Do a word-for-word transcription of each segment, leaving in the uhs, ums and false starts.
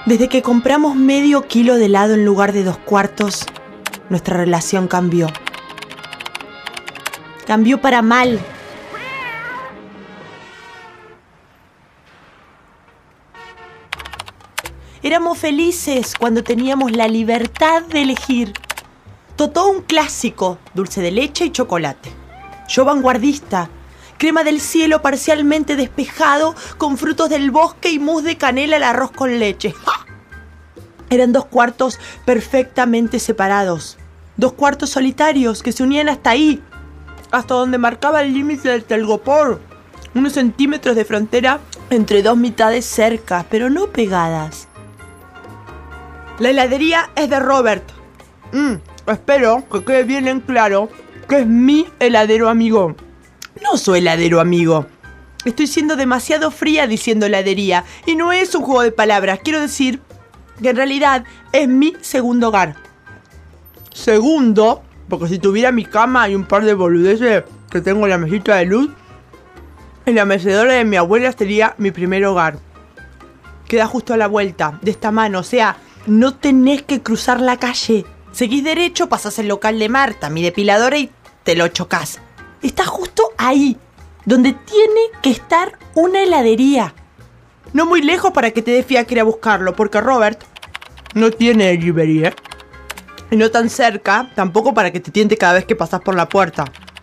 Desde que compramos medio kilo de helado en lugar de dos cuartos, nuestra relación cambió. Cambió para mal. Éramos felices cuando teníamos la libertad de elegir. Totó un clásico, dulce de leche y chocolate. Yo vanguardista, crema del cielo parcialmente despejado con frutos del bosque y mousse de canela al arroz con leche. ¡Ja! Eran dos cuartos perfectamente separados. Dos cuartos solitarios que se unían hasta ahí, hasta donde marcaba el límite del telgopor. Unos centímetros de frontera entre dos mitades cerca, pero no pegadas. La heladería es de Robert. Mm, espero que quede bien en claro que es mi heladero amigo. No soy heladero amigo. Estoy siendo demasiado fría diciendo heladería. Y no es un juego de palabras. Quiero decir que en realidad es mi segundo hogar. Segundo, porque si tuviera mi cama y un par de boludeces que tengo en la mesita de luz, en la mecedora de mi abuela sería mi primer hogar. Queda justo a la vuelta de esta mano, o sea, no tenés que cruzar la calle. Seguís derecho, pasás el local de Marta, mi depiladora, y te lo chocás. Está justo ahí, donde tiene que estar una heladería. No muy lejos para que te dé fiaca ir a buscarlo, porque Robert no tiene delivery, ¿eh? Y no tan cerca, tampoco para que te tiente cada vez que pasás por la puerta.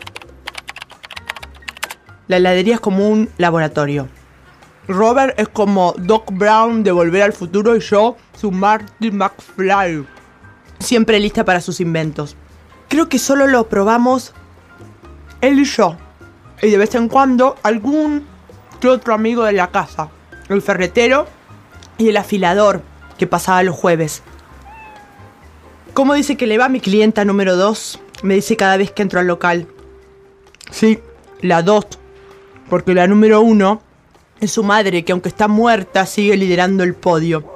La heladería es como un laboratorio. Robert es como Doc Brown de Volver al Futuro y yo, su Marty McFly. Siempre lista para sus inventos. Creo que solo lo probamos él y yo. Y de vez en cuando algún que otro amigo de la casa. El ferretero y el afilador que pasaba los jueves. ¿Cómo dice que le va a mi clienta número dos? Me dice cada vez que entro al local. Sí, la dos. Porque la número uno es su madre, que aunque está muerta sigue liderando el podio.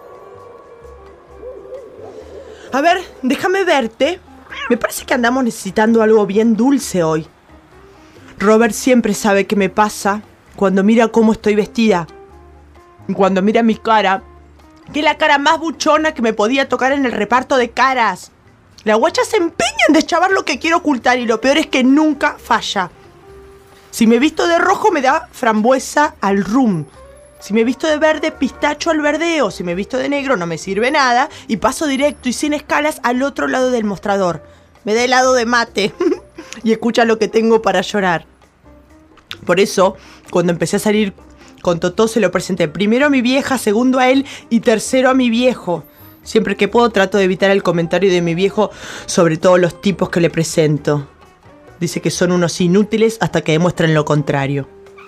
A ver, déjame verte. Me parece que andamos necesitando algo bien dulce hoy. Robert siempre sabe qué me pasa cuando mira cómo estoy vestida. Cuando mira mi cara, que es la cara más buchona que me podía tocar en el reparto de caras. La guacha se empeña en deschavar lo que quiero ocultar y lo peor es que nunca falla. Si me visto de rojo me da frambuesa al rum. Si me visto de verde, pistacho al verdeo. Si me visto de negro no me sirve nada y paso directo y sin escalas al otro lado del mostrador. Me da helado de mate y escucha lo que tengo para llorar. Por eso, cuando empecé a salir con Totó se lo presenté primero a mi vieja, segundo a él y tercero a mi viejo. Siempre que puedo trato de evitar el comentario de mi viejo sobre todos los tipos que le presento. Dice que son unos inútiles hasta que demuestren lo contrario.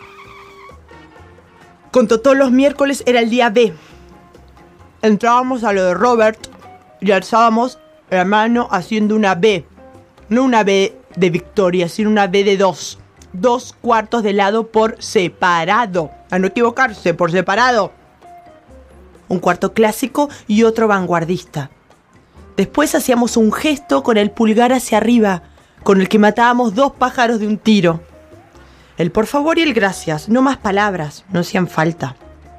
Con Totó los miércoles era el día B. Entrábamos a lo de Robert y alzábamos la mano haciendo una B. No una B de victoria, sino una B de dos. Dos cuartos de helado por separado. A no equivocarse, por separado. Un cuarto clásico y otro vanguardista. Después hacíamos un gesto con el pulgar hacia arriba, con el que matábamos dos pájaros de un tiro. El por favor y el gracias, no más palabras, no hacían falta.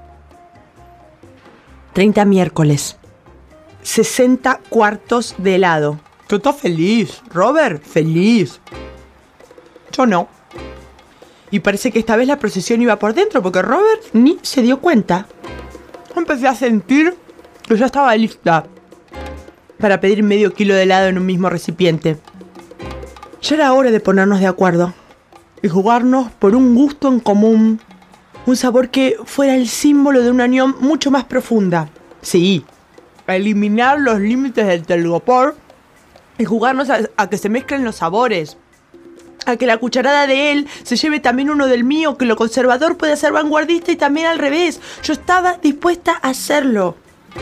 treinta miércoles. sesenta cuartos de helado. Yo estoy feliz, Robert, feliz. Yo no. Y parece que esta vez la procesión iba por dentro, porque Robert ni se dio cuenta. Empecé a sentir que ya estaba lista para pedir medio kilo de helado en un mismo recipiente. Ya era hora de ponernos de acuerdo y jugarnos por un gusto en común, un sabor que fuera el símbolo de una unión mucho más profunda. Sí, a eliminar los límites del telgopor y jugarnos a, a que se mezclen los sabores, a que la cucharada de él se lleve también uno del mío, que lo conservador puede ser vanguardista y también al revés. Yo estaba dispuesta a hacerlo.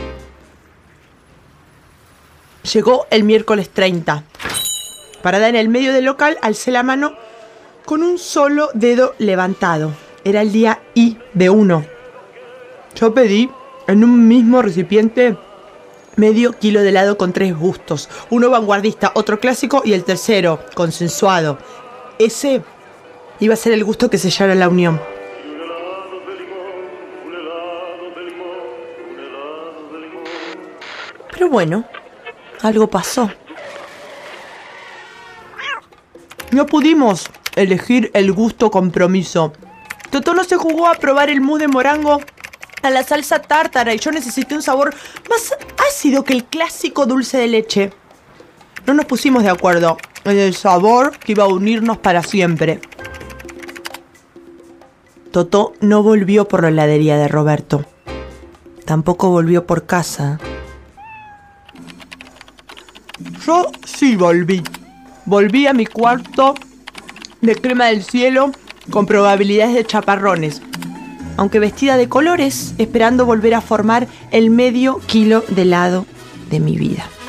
Llegó el miércoles treinta. Parada en el medio del local, alcé la mano con un solo dedo levantado. Era el día I de uno. Yo pedí en un mismo recipiente medio kilo de helado con tres gustos. Uno vanguardista, otro clásico y el tercero, consensuado. Ese iba a ser el gusto que sellara la unión. Pero bueno, algo pasó. No pudimos elegir el gusto compromiso. Totó no se jugó a probar el mousse de morango a la salsa tártara y yo necesité un sabor más ácido que el clásico dulce de leche. No nos pusimos de acuerdo en el sabor que iba a unirnos para siempre. Totó no volvió por la heladería de Roberto. Tampoco volvió por casa. Yo sí volví. Volví a mi cuarto de crema del cielo con probabilidades de chaparrones, aunque vestida de colores, esperando volver a formar el medio kilo de helado de mi vida.